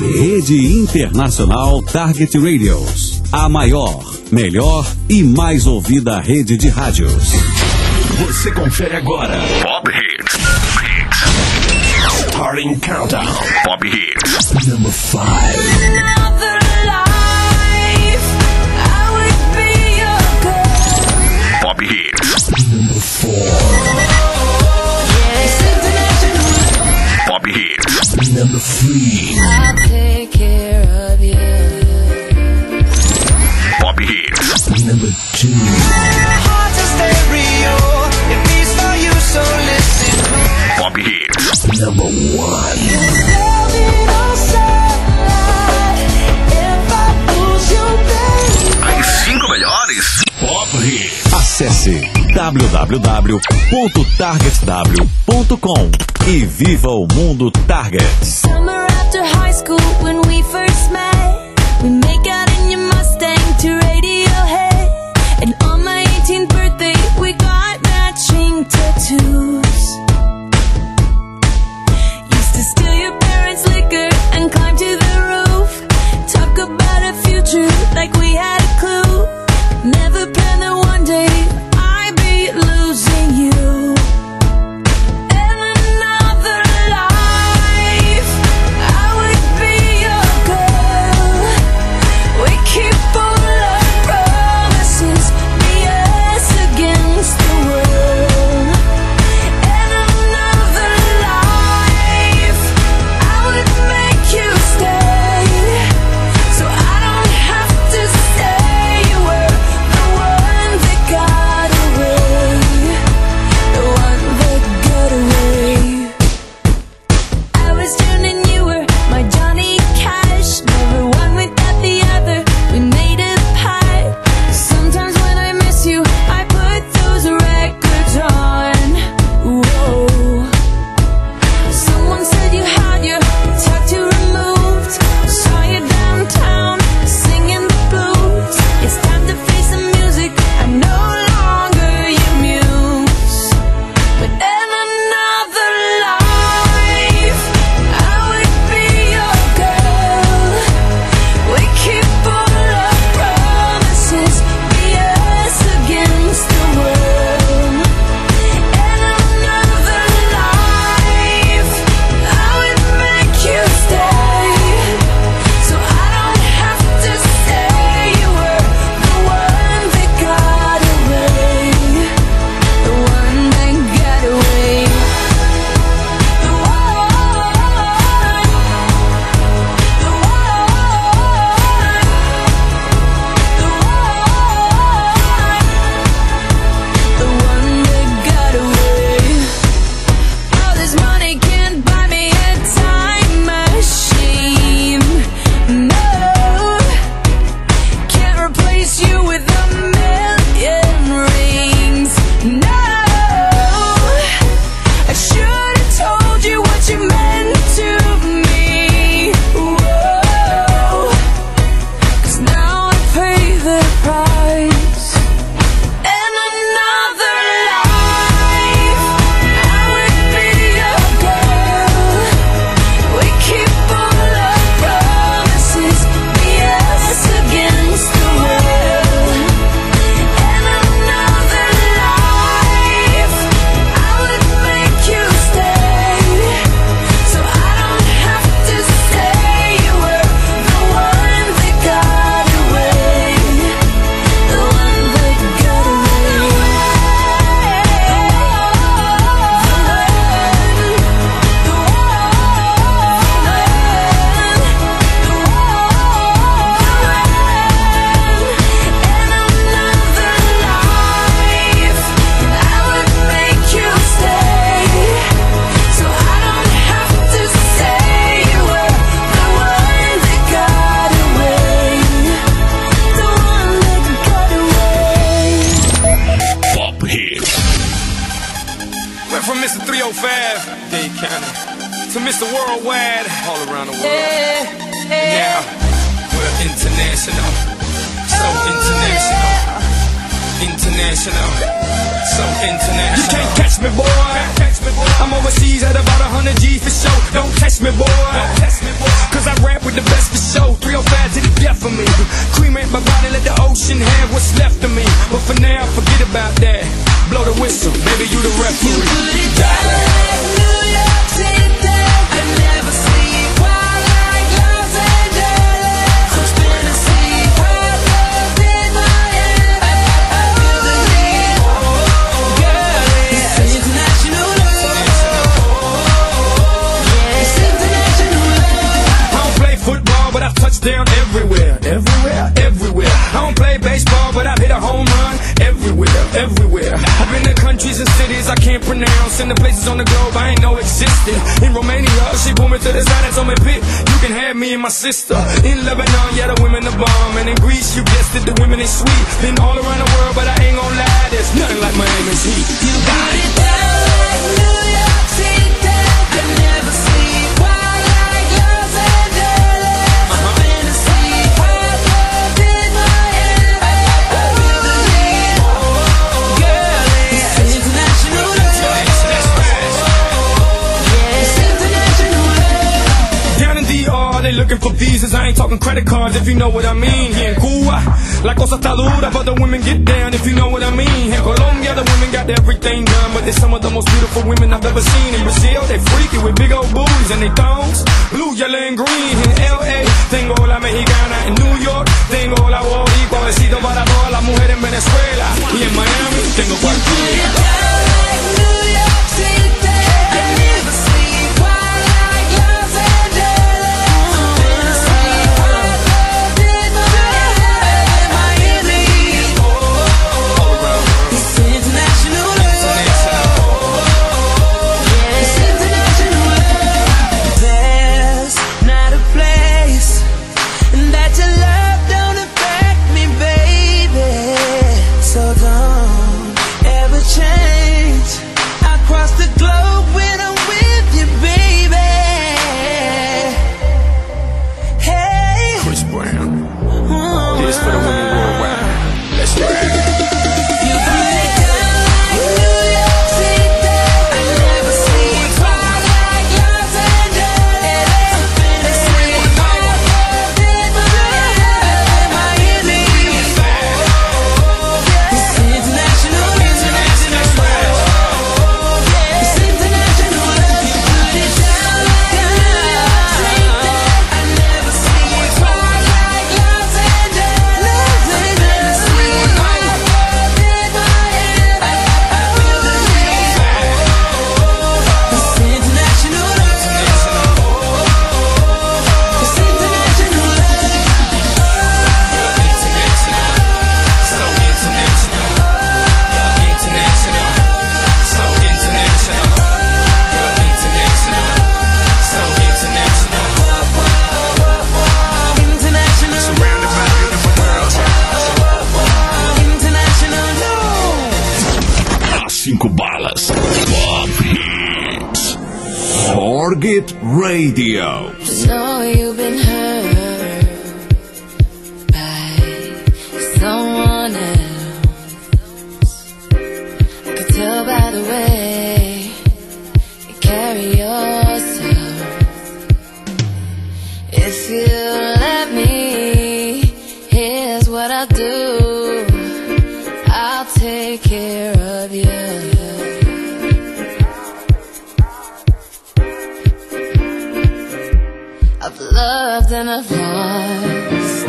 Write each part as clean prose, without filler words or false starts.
Rede Internacional Target Radios. A maior, melhor e mais ouvida rede de rádios. Você confere agora. Pop Hits. Starting Countdown. Pop Hits. Number 5. Pop Hits. Number 4. Pop Hits. Number 3. I'll take care of you. Pop Hits. Number 2. Pop Hits. Number 1. As 5 melhores Pop Hits. Acesse www.targetw.com e viva o mundo Target. Summer after high school when we first met, we make out in your Mustang to Radiohead, and on my 18th birthday we got matching tattoos. Used to steal your parents' liquor and climb to the roof, talk about a future like we had a clue. Never planned that one day I'd be losing you. In another life I would be your girl. We keep all our promises, be us against the world. In another life I would make you stay, so I don't have to say you were the one that got away, the one that got away. I was June and you were my Johnny Cash, never one without the other, we made a pact. Sometimes when I miss you I put those records on. Whoa. Someone said you had your tattoo removed, saw you downtown singing the blues. It's time to face the music, I'm no longer your muse. But in another life I would be your girl. We keep all our promises, be us against the world. In another life I would make you stay, so I don't have to say you were the one that got away, the one that got away. The one that got away. All this money can't buy me a time machine. No, can't replace you with a million rings. No, I should have told you what you meant to me. Whoa, 'cause now I pay the price. In another life I would be your girl. We keep all our promises, be us against the world. In another life I would make you stay, so I don't have to say you were the one that got away, the one that got away. Pop Hits. Went from Mr. 305, Dade County, to Mr. Worldwide, all around the world. Now, we're international, so international. International, so international. You can't catch me, boy. I'm overseas at about 100 G for show. Don't test me, boy. Cause I rap with the best for show. 305 to the death of me. Cremate my body, let the ocean have what's left of me. But for now, forget about that. Blow the whistle, baby, you the referee. You put it down like New York City. I never sleep while like Los Angeles. I'm spinning sleep while love in my head. I feel the heat, girl. It's international love. It's international love. I don't play football, but I've touched down everywhere. I don't play baseball, but I've hit a home run everywhere. I've been to countries and cities I can't pronounce, and the places on the globe I ain't know existed. In Romania, she pulled me to the side and told me, "Pit, you can have me and my sister." In Lebanon, yeah, the women are bomb, and in Greece, you guessed it, the women is sweet. Been all around the world, but I ain't gon' lie, there's nothing like Miami's heat. You put it down like New York City. I never sleep while like Los Angeles. I'm spinning sleep while love in my head. I feel the heat, girl. It's international love. It's international love. Down in DR, they looking for visas. I ain't talking credit cards, if you know what I mean. Here in Cuba, la cosa está dura, but the women get down, if you know what I mean. In Colombia, the women got everything done, but they're some of the most beautiful women I've ever seen. In Brazil, they freaky with big old booties and they thongs, blue, yellow, and green. In LA, tengo la mexicana. In New York, tengo la boricua. Besito para todas las mujeres en Venezuela. Y en Miami, tengo cualquiera. Down like New York City. I never sleep while like Los Angeles. I'm spinning sleep while love in my head. Miami, it's international love. It's international love. There's not a place that your love don't affect me, baby. So don't ever change. I cross the globe when I'm with you, baby. Hey. Chris Brown, here's for the women worldwide. Let's ride. You put it down like New York City. I never sleep while like Los Angeles. I'm spinning sleep while love in my head. Miami, it's international love. It's international love. You put it down like New York City. I never sleep while like Los Angeles. I'm spinning sleep while love in my head. I feel the heat. It's international love. It's international love. So international, so international, so international. International. Surrounded by the beautiful world. International love. As 5 balas. Pop Hits. Forget Radio. Know you've been hurt by someone else. I could tell by the way you carry yourself. If you let me, here's what I'll do. I'll take care of you. I've loved and I've lost.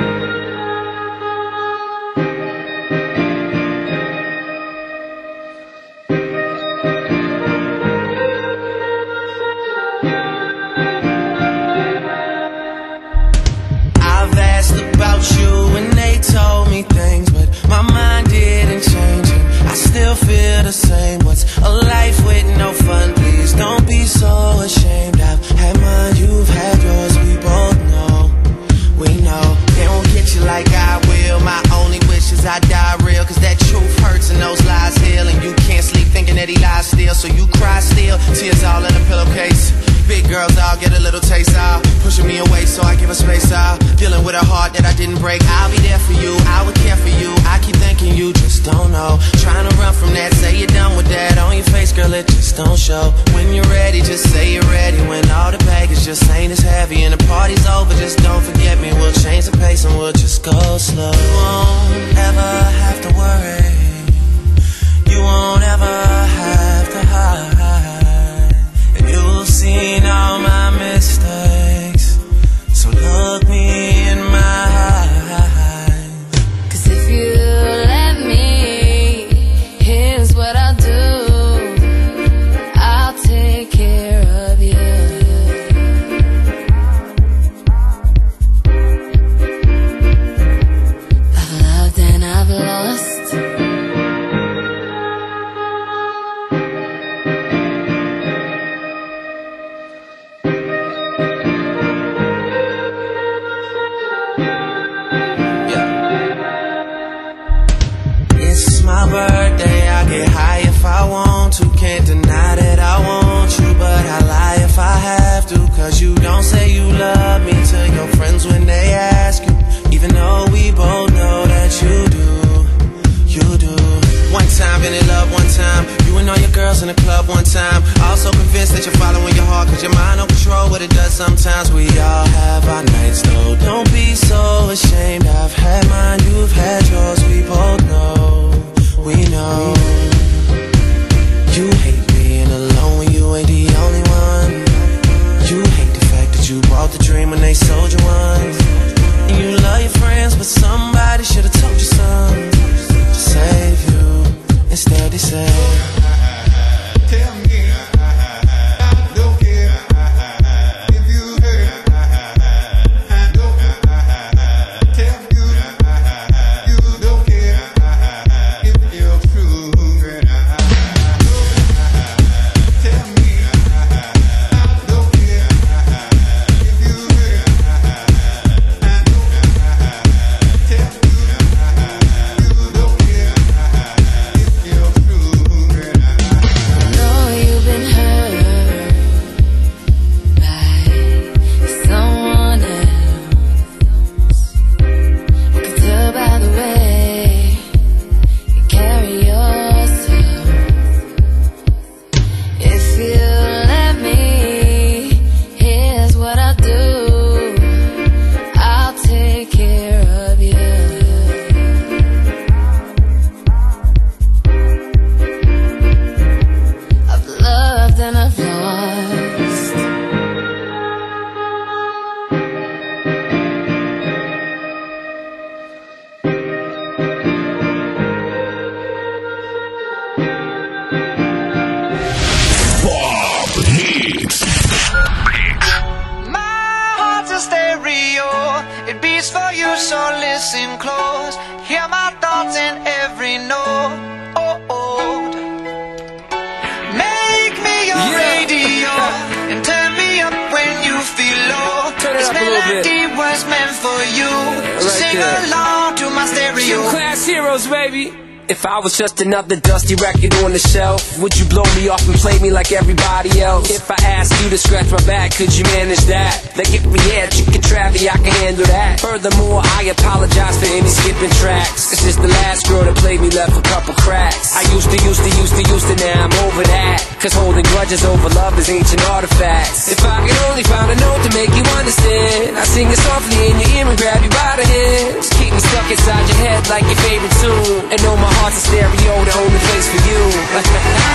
I've asked about you and they told me things, but my mind didn't change and I still feel the same. What's a life with no fun? Please don't be so ashamed. I've had mine, you've had yours, we both know. We know they won't get you like I will. My only wish is I die real, cause that truth hurts and those lies heal. And you can't sleep thinking that he lies still, so you cry still, tears all in a pillowcase. Big girl dog, get a little taste out. Pushing me away so I give her space out. Dealing with a heart that I didn't break. I'll be there for you, I would care for you. I keep thinking you just don't know. Trying to run from that, say you're done with that. On your face, girl, it just don't show. When you're ready, just say you're ready. When all the baggage just ain't as heavy and the party's over, just don't forget me. We'll change the pace and we'll just go slow. You won't ever have to worry. You won't ever have to hide. And you've seen all my mistakes, so look me in my eyes. 'Cause if you let me, here's what I'll do. I'll take care of you. I've loved and I've lost. Birthday, I get high if I want to. Can't deny that I want you, but I lie if I have to. 'Cause you don't say you love me to your friends when they ask you, even though we both know that you do. You do. One time, been in love one time. You and all your girls in the club one time. Also convinced that you're following your heart, 'cause your mind don't control what it does sometimes. We all have our nights though. Don't be so ashamed. I've had mine, you've had yours. We both know. We know. You hate being alone when you ain't the only one. You hate the fact that you bought the dream when they sold you one. And you love your friends, but somebody should've told you something to save you. Instead they say, tell me, I don't care if you hurt. I don't tell you, you don't care. If I was just another dusty record on the shelf, would you blow me off and play me like everybody else? If I asked you to scratch my back, could you manage that? Like if we had chicken Travie, I can handle that. Furthermore, I apologize for any skipping tracks. It's just the last girl that played me left a couple cracks. I used to, now I'm over that. 'Cause holding grudges over love is ancient artifacts. If I could only find a note to make you understand, I sing it softly in your ear and grab you by the hands. Keep me stuck inside your head like your favorite tune, and know my heart's a stereo, the only place for you. My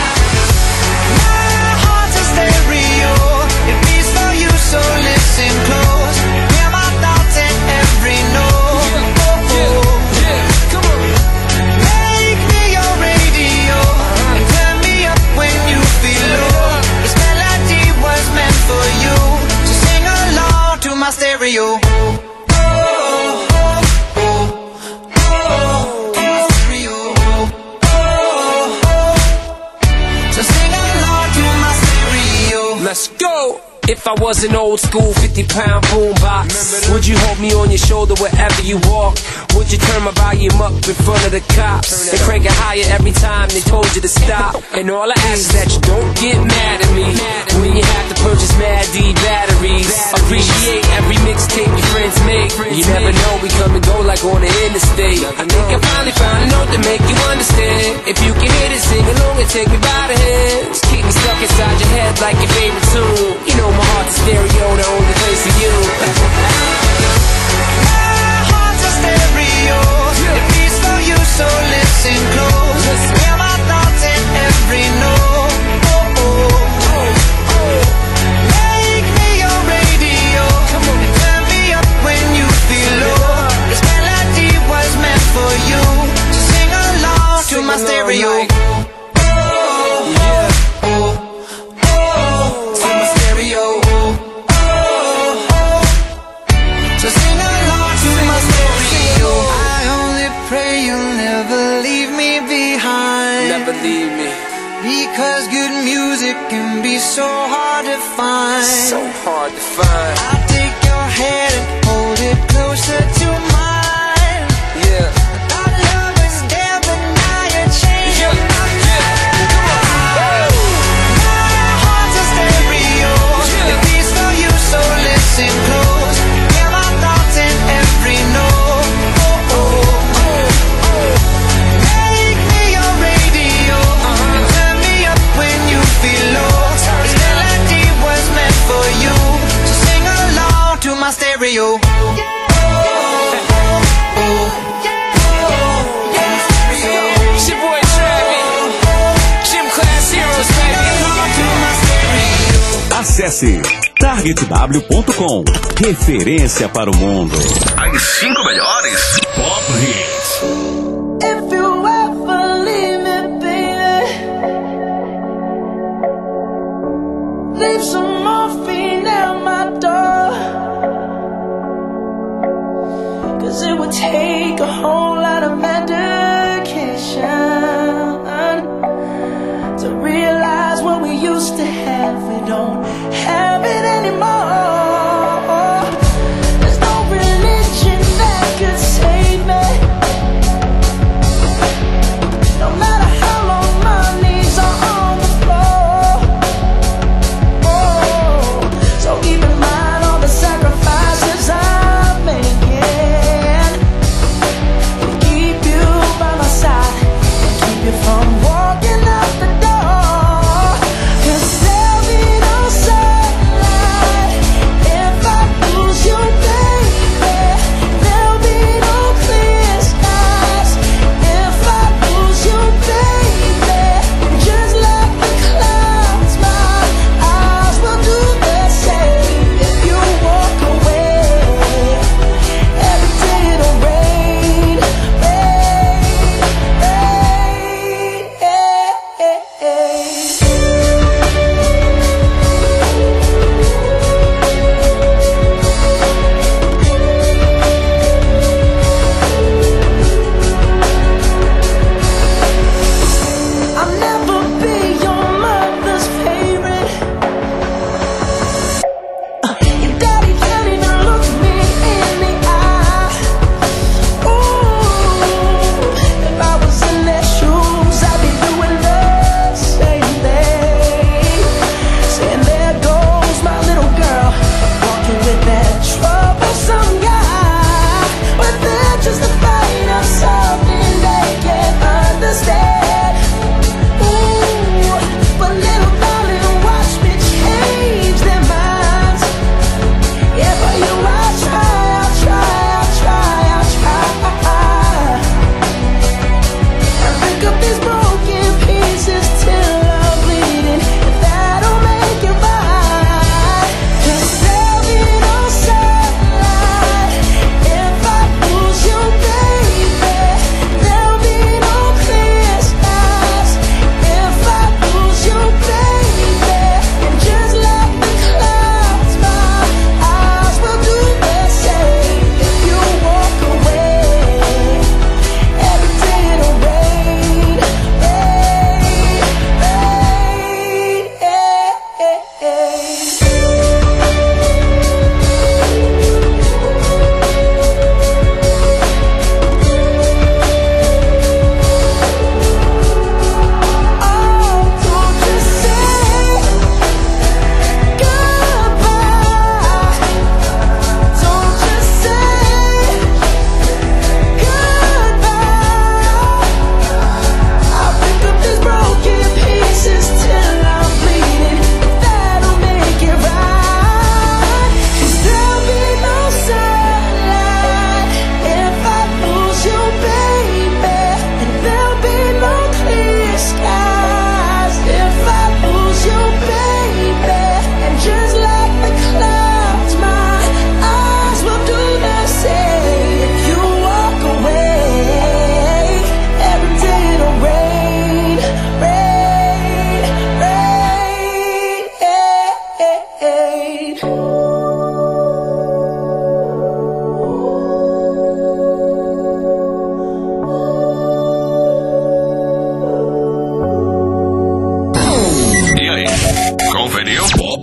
heart's a stereo, it beats for you, so listen close. Hear my thoughts in every note. Come on. Make me your radio and turn me up when you feel low. This melody was meant for you, so sing along to my stereo. Let's go! If I was an old school 50-pound boombox, would you hold me on your shoulder wherever you walk? Would you turn my volume up in front of the cops and crank it higher every time they told you to stop? And all I ask is that you don't get mad at me when you have to purchase Mad like on the interstate. I think I finally found a note to make you understand. If you can hit it, sing along and take me by the hands. Keep me stuck inside your head like your favorite tune. You know my heart's a stereo, the only place for you. My heart's a stereo. It beats for you, so listen close. Hear my thoughts in every note. Oh, oh, oh, oh. Make me your radio. And turn me up when you feel low. This melody was meant for you. So sing along to my stereo. Because good music can be so hard to find. So hard to find. I'll take your hand and hold it closer to mine. Yeah. Our love was there, but now you're changing my mind. My heart's a stereo. It beats for you, so listen close. Hear my thoughts in every note. Oh, oh, oh, oh. Make me your radio. And turn me up when you feel low. This melody was meant for you. So sing along to my stereo. It's your boy Travis. Gym Class Heroes, baby. Acesse targetw.com. Referência para o mundo. As 5 melhores Pop Hits. If you ever leave me, baby, leave some morphine at my door. 'Cause it would take a whole lot of medication to realize what we used to have. We don't have it anymore. There's no religion that could save me. No matter how long my knees are on the floor. Oh, so keep in mind all the sacrifices I'm making to keep you by my side.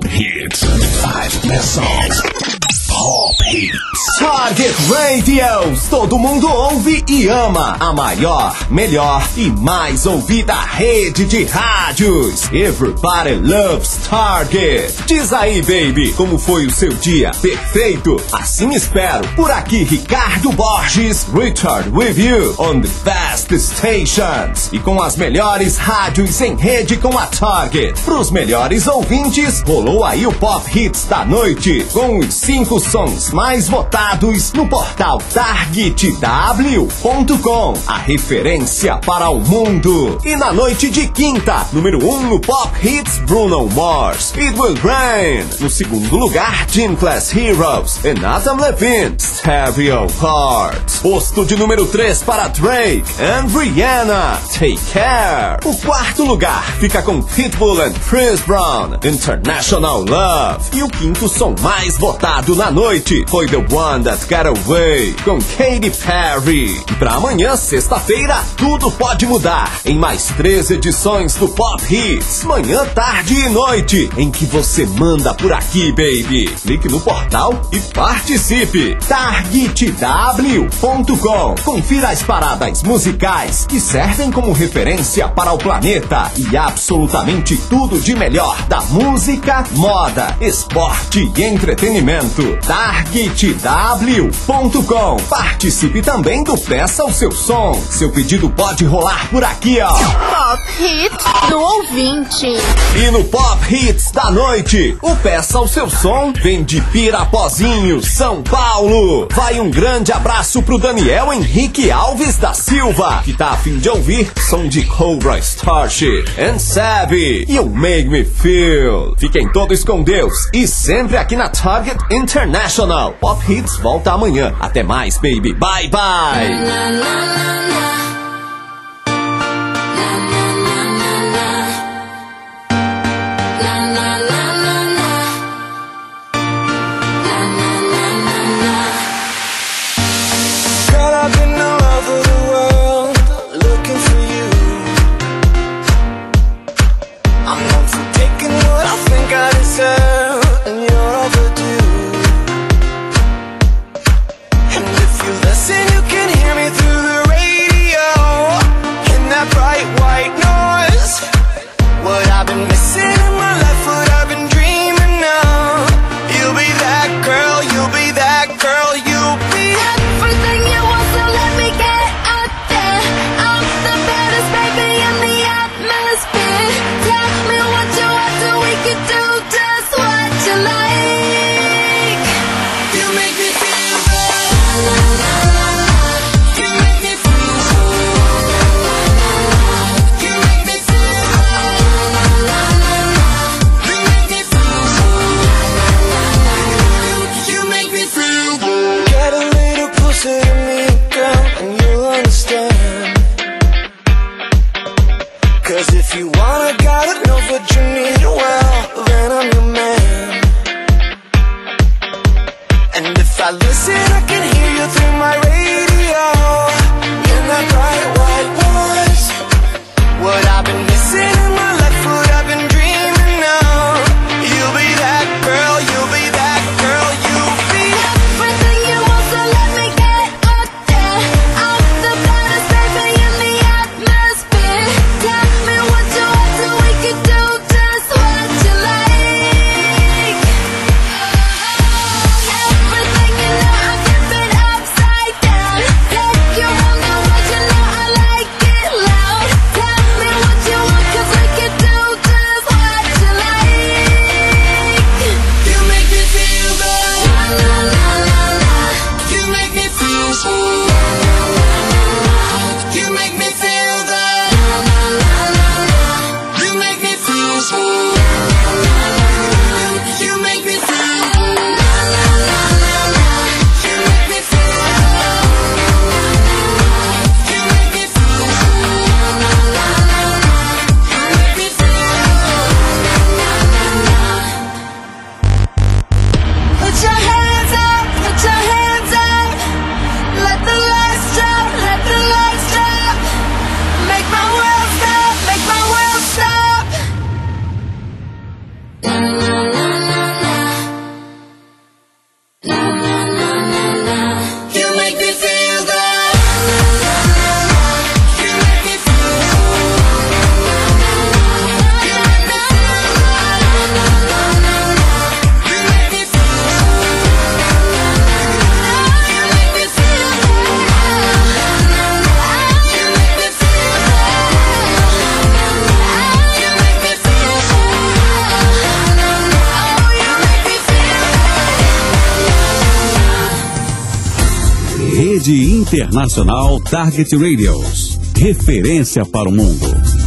Pop Hits. 5 best songs. Pop Hits. Target Radios. Todo mundo ouve e ama. A maior, melhor e mais ouvida rede de rádios. Everybody loves Target. Diz aí, baby, como foi o seu dia? Perfeito? Assim espero. Por aqui, Ricardo Borges. Richard with you on the best stations. E com as melhores rádios em rede com a Target. Pros melhores ouvintes, rolou aí o Pop Hits da noite. Com os 5 sons mais votados no portal targetw.com, a referência para o mundo. E na noite de quinta, número 1 no Pop Hits, Bruno Mars, It Will Rain. No segundo lugar, Gym Class Heroes e Nathan Levine, Stereo Hearts. Posto de número 3 para Drake and Rihanna, Take Care. O quarto lugar fica com Pitbull and Chris Brown, International Love. E o quinto som mais votado na noite foi The One That Got Away, com Katy Perry. E pra amanhã, sexta-feira, tudo pode mudar em mais 3 edições do Pop Hits, manhã, tarde e noite, em que você manda por aqui, baby. Clique no portal e participe. targetw.com. Confira as paradas musicais que servem como referência para o planeta e absolutamente tudo de melhor da música, moda, esporte e entretenimento. targetw.com. Participe também do Peça o Seu Som. Seu pedido pode rolar por aqui, ó. Pop Hits do ouvinte. E no Pop Hits da noite, o Peça o Seu Som vem de Pirapozinho, São Paulo. Vai um grande abraço pro Daniel Henrique Alves da Silva, que tá a fim de ouvir som de Cobra Starship and Savvy e o Make Me Feel. Fiquem todos com Deus e sempre aqui na Target International. Pop Hits volta amanhã. Até mais, baby. Bye, bye. Tell me what you want so we can do just what Rede Internacional Target Radios. Referência para o mundo.